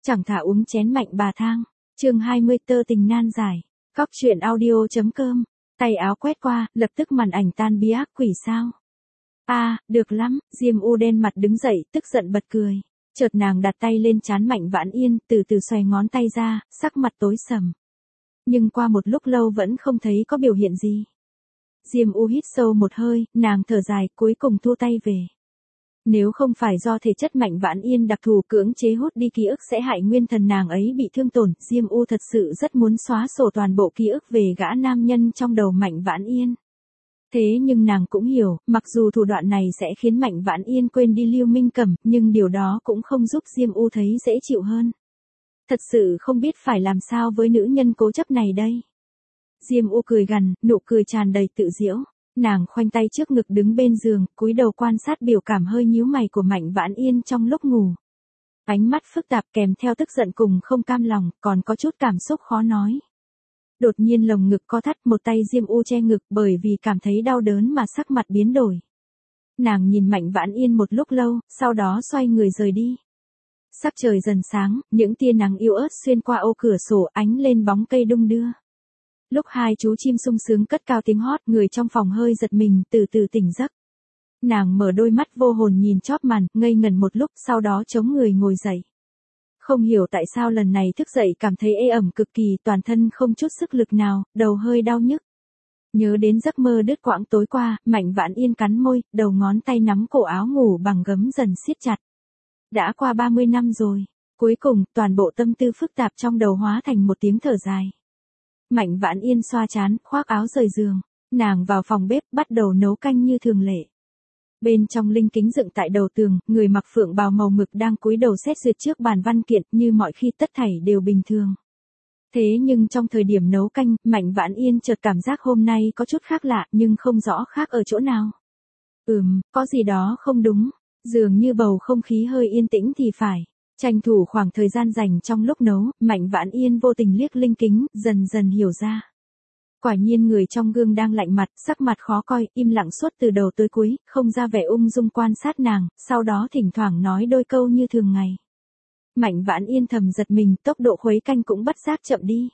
Chẳng thà uống chén mạnh bà thang. Chương 20 tơ tình nan giải. Cóc truyện audio.com. Tay áo quét qua, lập tức màn ảnh tan bí ác quỷ sao. Được lắm, Diêm U đen mặt đứng dậy, tức giận bật cười. Chợt nàng đặt tay lên trán Mạnh Vãn Yên, từ từ xoay ngón tay ra, sắc mặt tối sầm. Nhưng qua một lúc lâu vẫn không thấy có biểu hiện gì. Diêm U hít sâu một hơi, nàng thở dài, cuối cùng thu tay về. Nếu không phải do thể chất Mạnh Vãn Yên đặc thù cưỡng chế hút đi ký ức sẽ hại nguyên thần nàng ấy bị thương tổn, Diêm U thật sự rất muốn xóa sổ toàn bộ ký ức về gã nam nhân trong đầu Mạnh Vãn Yên. Thế nhưng nàng cũng hiểu, mặc dù thủ đoạn này sẽ khiến Mạnh Vãn Yên quên đi Lưu Minh Cẩm, nhưng điều đó cũng không giúp Diêm U thấy dễ chịu hơn. Thật sự không biết phải làm sao với nữ nhân cố chấp này đây. Diêm U cười gằn, nụ cười tràn đầy tự giễu. Nàng khoanh tay trước ngực đứng bên giường, cúi đầu quan sát biểu cảm hơi nhíu mày của Mạnh Vãn Yên trong lúc ngủ. Ánh mắt phức tạp kèm theo tức giận cùng không cam lòng, còn có chút cảm xúc khó nói. Đột nhiên lồng ngực co thắt, một tay Diêm U che ngực bởi vì cảm thấy đau đớn mà sắc mặt biến đổi. Nàng nhìn Mạnh Vãn Yên một lúc lâu, sau đó xoay người rời đi. Sắc trời dần sáng, những tia nắng yếu ớt xuyên qua ô cửa sổ ánh lên bóng cây đung đưa. Lúc hai chú chim sung sướng cất cao tiếng hót, người trong phòng hơi giật mình, từ từ tỉnh giấc. Nàng mở đôi mắt vô hồn nhìn chóp màn, ngây ngẩn một lúc, sau đó chống người ngồi dậy. Không hiểu tại sao lần này thức dậy cảm thấy ê ẩm cực kỳ, toàn thân không chút sức lực nào, đầu hơi đau nhức. Nhớ đến giấc mơ đứt quãng tối qua, Mạnh Vãn Yên cắn môi, đầu ngón tay nắm cổ áo ngủ bằng gấm dần siết chặt. Đã qua 30 năm rồi. Cuối cùng, toàn bộ tâm tư phức tạp trong đầu hóa thành một tiếng thở dài. Mạnh Vãn Yên xoa trán, khoác áo rời giường. Nàng vào phòng bếp, bắt đầu nấu canh như thường lệ. Bên trong linh kính dựng tại đầu tường, người mặc phượng bào màu mực đang cúi đầu xét duyệt trước bàn văn kiện, như mọi khi tất thảy đều bình thường. Thế nhưng trong thời điểm nấu canh, Mạnh Vãn Yên chợt cảm giác hôm nay có chút khác lạ, nhưng không rõ khác ở chỗ nào. Có gì đó không đúng, dường như bầu không khí hơi yên tĩnh thì phải. Tranh thủ khoảng thời gian dành trong lúc nấu, Mạnh Vãn Yên vô tình liếc linh kính, dần dần hiểu ra. Quả nhiên người trong gương đang lạnh mặt, sắc mặt khó coi, im lặng suốt từ đầu tới cuối, không ra vẻ ung dung quan sát nàng, sau đó thỉnh thoảng nói đôi câu như thường ngày. Mạnh Vãn Yên thầm giật mình, tốc độ khuấy canh cũng bất giác chậm đi.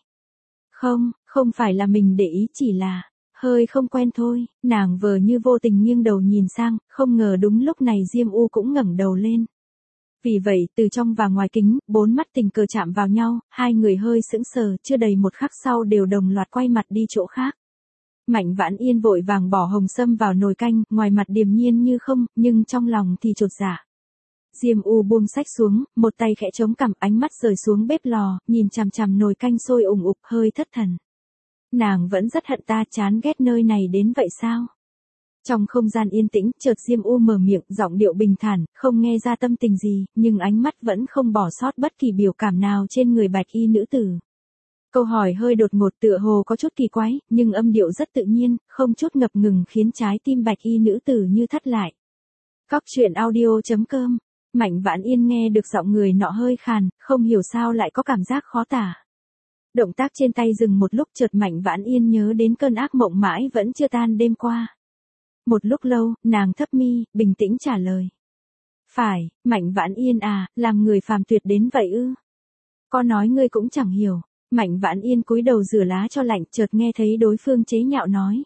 Không phải là mình để ý, chỉ là hơi không quen thôi. Nàng vờ như vô tình nghiêng đầu nhìn sang, không ngờ đúng lúc này Diêm U cũng ngẩng đầu lên. Vì vậy, từ trong và ngoài kính, bốn mắt tình cờ chạm vào nhau, hai người hơi sững sờ, chưa đầy một khắc sau đều đồng loạt quay mặt đi chỗ khác. Mạnh Vãn Yên vội vàng bỏ hồng sâm vào nồi canh, ngoài mặt điềm nhiên như không, nhưng trong lòng thì chột dạ. Diêm U buông sách xuống, một tay khẽ chống cằm, ánh mắt rời xuống bếp lò, nhìn chằm chằm nồi canh sôi ủng ục, hơi thất thần. Nàng vẫn rất hận ta, chán ghét nơi này đến vậy sao? Trong không gian yên tĩnh, chợt Diêm U mở miệng, giọng điệu bình thản, không nghe ra tâm tình gì, nhưng ánh mắt vẫn không bỏ sót bất kỳ biểu cảm nào trên người bạch y nữ tử. Câu hỏi hơi đột ngột, tựa hồ có chút kỳ quái, nhưng âm điệu rất tự nhiên, không chút ngập ngừng khiến trái tim bạch y nữ tử như thắt lại. Cóc truyện audio.com. Mạnh Vãn Yên nghe được giọng người nọ hơi khàn, không hiểu sao lại có cảm giác khó tả. Động tác trên tay dừng một lúc, chợt Mạnh Vãn Yên nhớ đến cơn ác mộng mãi vẫn chưa tan đêm qua. Một lúc lâu, nàng thấp mi, bình tĩnh trả lời. Phải, Mạnh Vãn Yên à, làm người phàm tuyệt đến vậy ư? Có nói ngươi cũng chẳng hiểu. Mạnh Vãn Yên cúi đầu rửa lá cho lạnh, chợt nghe thấy đối phương chế nhạo nói.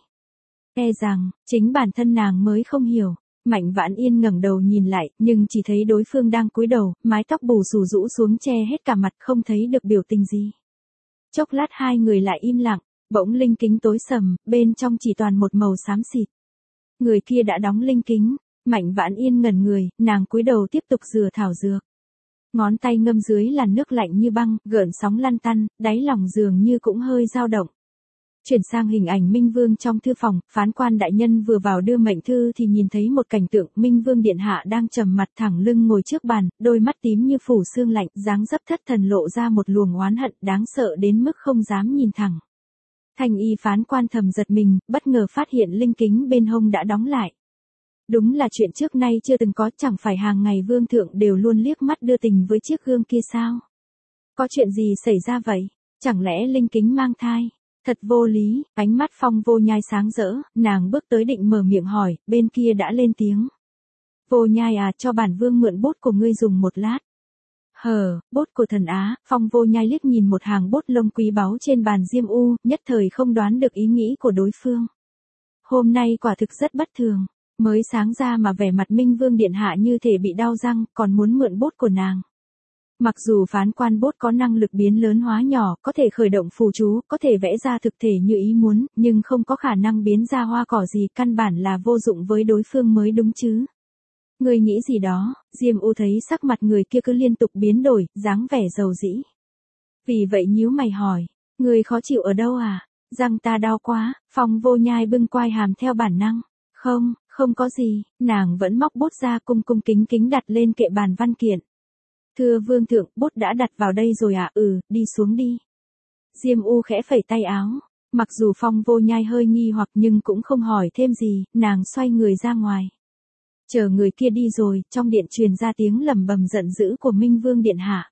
E rằng, chính bản thân nàng mới không hiểu. Mạnh Vãn Yên ngẩng đầu nhìn lại, nhưng chỉ thấy đối phương đang cúi đầu, mái tóc bù xù rũ xuống che hết cả mặt, không thấy được biểu tình gì. Chốc lát hai người lại im lặng, bỗng linh kính tối sầm, bên trong chỉ toàn một màu xám xịt. Người kia đã đóng linh kính. Mạnh Vãn Yên ngẩn người, nàng cúi đầu tiếp tục rửa thảo dược. Ngón tay ngâm dưới làn nước lạnh như băng, gợn sóng lăn tăn, đáy lòng dường như cũng hơi dao động. Chuyển sang hình ảnh Minh Vương trong thư phòng, phán quan đại nhân vừa vào đưa mệnh thư thì nhìn thấy một cảnh tượng, Minh Vương điện hạ đang trầm mặt thẳng lưng ngồi trước bàn, đôi mắt tím như phủ sương lạnh, dáng dấp thất thần lộ ra một luồng oán hận đáng sợ đến mức không dám nhìn thẳng. Thanh y phán quan thầm giật mình, bất ngờ phát hiện linh kính bên hông đã đóng lại. Đúng là chuyện trước nay chưa từng có, chẳng phải hàng ngày vương thượng đều luôn liếc mắt đưa tình với chiếc gương kia sao? Có chuyện gì xảy ra vậy? Chẳng lẽ linh kính mang thai? Thật vô lý, ánh mắt Phong Vô Nhai sáng rỡ, nàng bước tới định mở miệng hỏi, bên kia đã lên tiếng. Vô Nhai à, cho bản vương mượn bút của ngươi dùng một lát. Bốt của thần Á, Phong Vô Nhai liếc nhìn một hàng bốt lông quý báu trên bàn Diêm U, nhất thời không đoán được ý nghĩ của đối phương. Hôm nay quả thực rất bất thường, mới sáng ra mà vẻ mặt Minh Vương Điện Hạ như thể bị đau răng, còn muốn mượn bốt của nàng. Mặc dù phán quan bốt có năng lực biến lớn hóa nhỏ, có thể khởi động phù chú, có thể vẽ ra thực thể như ý muốn, nhưng không có khả năng biến ra hoa cỏ gì, căn bản là vô dụng với đối phương mới đúng chứ. Người nghĩ gì đó? Diêm U thấy sắc mặt người kia cứ liên tục biến đổi, dáng vẻ dầu dĩ. Vì vậy nhíu mày hỏi, người khó chịu ở đâu à? Răng ta đau quá. Phong Vô Nhai bưng quai hàm theo bản năng. Không có gì. Nàng vẫn móc bốt ra cung cung kính kính đặt lên kệ bàn văn kiện. Thưa vương thượng, bốt đã đặt vào đây rồi à? Đi xuống đi. Diêm U khẽ phẩy tay áo. Mặc dù Phong Vô Nhai hơi nghi hoặc nhưng cũng không hỏi thêm gì, nàng xoay người ra ngoài. Chờ người kia đi rồi, trong điện truyền ra tiếng lẩm bẩm giận dữ của Minh Vương Điện Hạ.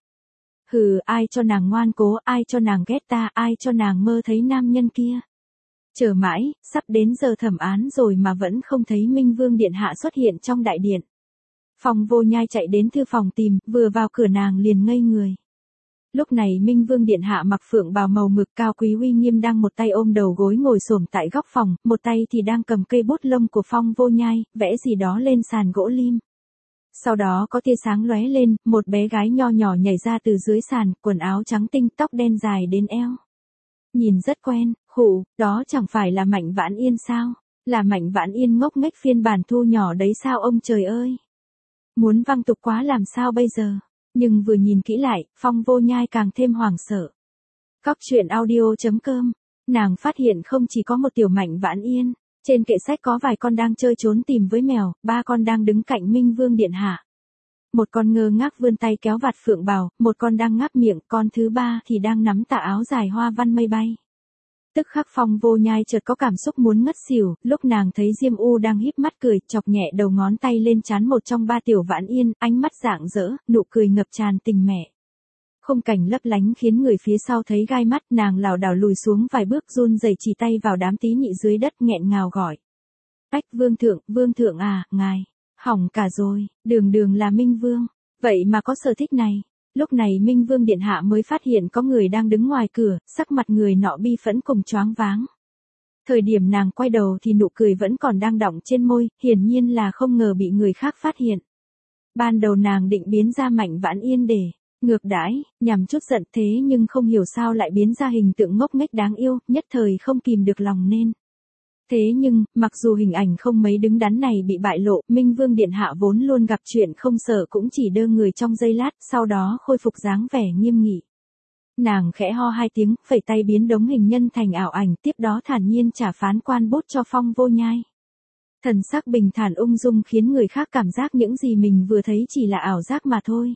Ai cho nàng ngoan cố, ai cho nàng ghét ta, ai cho nàng mơ thấy nam nhân kia. Chờ mãi, sắp đến giờ thẩm án rồi mà vẫn không thấy Minh Vương Điện Hạ xuất hiện trong đại điện. Phong Vô Nhai chạy đến thư phòng tìm, vừa vào cửa nàng liền ngây người. Lúc này Minh Vương Điện Hạ mặc phượng bào màu mực cao quý uy nghiêm đang một tay ôm đầu gối ngồi xổm tại góc phòng, một tay thì đang cầm cây bút lông của Phong Vô Nhai, vẽ gì đó lên sàn gỗ lim. Sau đó có tia sáng lóe lên, một bé gái nho nhỏ nhảy ra từ dưới sàn, quần áo trắng tinh, tóc đen dài đến eo. Nhìn rất quen, đó chẳng phải là Mạnh Vãn Yên sao? Là Mạnh Vãn Yên ngốc nghếch phiên bản thu nhỏ đấy sao ông trời ơi? Muốn văng tục quá làm sao bây giờ? Nhưng vừa nhìn kỹ lại, Phong Vô Nhai càng thêm hoảng sợ. Cóc truyện audio.com, nàng phát hiện không chỉ có một tiểu Mạnh Vãn Yên, trên kệ sách có vài con đang chơi trốn tìm với mèo, 3 con đang đứng cạnh Minh Vương Điện Hạ. Một con ngơ ngác vươn tay kéo vạt phượng bào, một con đang ngáp miệng, con thứ 3 thì đang nắm tà áo dài hoa văn mây bay. Tức khắc Phong Vô Nhai chợt có cảm xúc muốn ngất xỉu, lúc nàng thấy Diêm U đang híp mắt cười, chọc nhẹ đầu ngón tay lên trán một trong 3 tiểu Vãn Yên, ánh mắt rạng rỡ, nụ cười ngập tràn tình mẹ. Khung cảnh lấp lánh khiến người phía sau thấy gai mắt, nàng lảo đảo lùi xuống vài bước run rẩy chỉ tay vào đám tí nhị dưới đất nghẹn ngào gọi. Ách vương thượng à, ngài, hỏng cả rồi, đường là Minh Vương, vậy mà có sở thích này. Lúc này Minh Vương Điện Hạ mới phát hiện có người đang đứng ngoài cửa, sắc mặt người nọ bi phẫn cùng choáng váng. Thời điểm nàng quay đầu thì nụ cười vẫn còn đang đọng trên môi, hiển nhiên là không ngờ bị người khác phát hiện. Ban đầu nàng định biến ra Mạnh Vãn Yên để ngược đãi, nhằm chút giận, thế nhưng không hiểu sao lại biến ra hình tượng ngốc nghếch đáng yêu, nhất thời không kìm được lòng nên. Thế nhưng, mặc dù hình ảnh không mấy đứng đắn này bị bại lộ, Minh Vương Điện Hạ vốn luôn gặp chuyện không sợ cũng chỉ đơ người trong giây lát, sau đó khôi phục dáng vẻ nghiêm nghị. Nàng khẽ ho 2 tiếng, phẩy tay biến đống hình nhân thành ảo ảnh, tiếp đó thản nhiên trả phán quan bốt cho Phong Vô Nhai. Thần sắc bình thản ung dung khiến người khác cảm giác những gì mình vừa thấy chỉ là ảo giác mà thôi.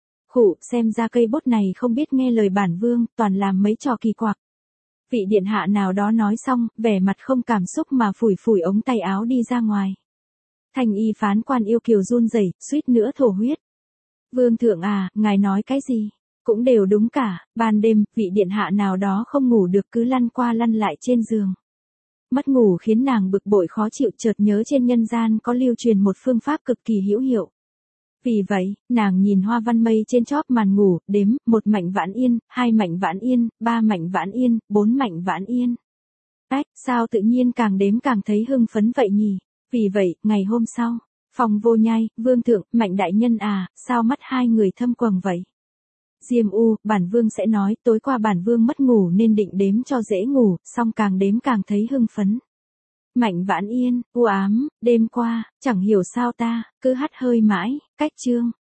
Xem ra cây bốt này không biết nghe lời bản vương, toàn làm mấy trò kỳ quặc. Vị điện hạ nào đó nói xong, vẻ mặt không cảm xúc mà phủi phủi ống tay áo đi ra ngoài. Thanh y phán quan yêu kiều run rẩy, suýt nữa thổ huyết. Vương thượng à, ngài nói cái gì? Cũng đều đúng cả, ban đêm, vị điện hạ nào đó không ngủ được cứ lăn qua lăn lại trên giường. Mất ngủ khiến nàng bực bội khó chịu, chợt nhớ trên nhân gian có lưu truyền một phương pháp cực kỳ hữu hiệu. Vì vậy, nàng nhìn hoa văn mây trên chóp màn ngủ, đếm, 1 Mạnh Vãn Yên, 2 Mạnh Vãn Yên, 3 Mạnh Vãn Yên, 4 Mạnh Vãn Yên. Sao tự nhiên càng đếm càng thấy hưng phấn vậy nhỉ? Vì vậy, ngày hôm sau, Phong Vô Nhai, vương thượng, Mạnh đại nhân à, sao mắt hai người thâm quầng vậy? Diêm U, bản vương sẽ nói, tối qua bản vương mất ngủ nên định đếm cho dễ ngủ, xong càng đếm càng thấy hưng phấn. Mạnh Vãn Yên, u ám, đêm qua, chẳng hiểu sao ta, cứ hắt hơi mãi, cách chương.